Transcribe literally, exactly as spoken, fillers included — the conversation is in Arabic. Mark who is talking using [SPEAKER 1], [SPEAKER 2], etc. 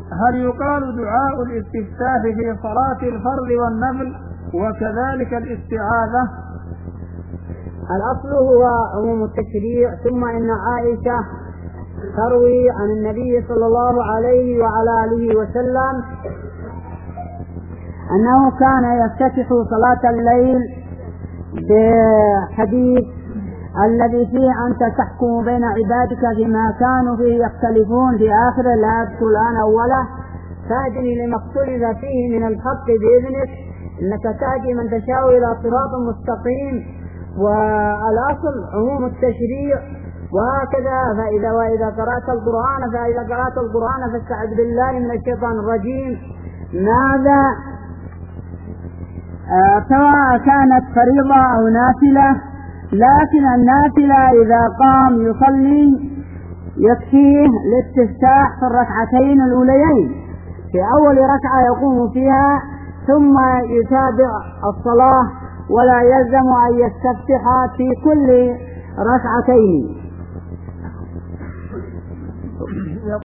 [SPEAKER 1] هل يقال دعاء الاستفتاح في صلاة الفرض والنفل وكذلك الاستعاذة؟
[SPEAKER 2] الأصل هو عموم التشريع. ثم إن عائشة تروي عن النبي صلى الله عليه وعلى آله وسلم أنه كان يفتتح صلاة الليل بحديث الذي فيه أنت تحكم بين عبادك فيما كانوا فيه يختلفون في آخر لا أذكر الآن أوله، فاهدني لما اختلف فيه من الحق بإذنك إنك تهدي من تشاء إلى صراط مستقيم. والأصل عموم التشريع. وهكذا فإذا وإذا قرأت القرآن فإذا قرأت القرآن فاستعذ بالله من الشيطان الرجيم. ماذا آه سواء كانت فريضة أو نافلة، لكن النافلة إذا قام يصلي يكفيه الاستفتاح في الركعتين الأوليين، في أول ركعة يقوم فيها ثم يتابع الصلاة ولا يلزم أن يستفتح في كل ركعتين.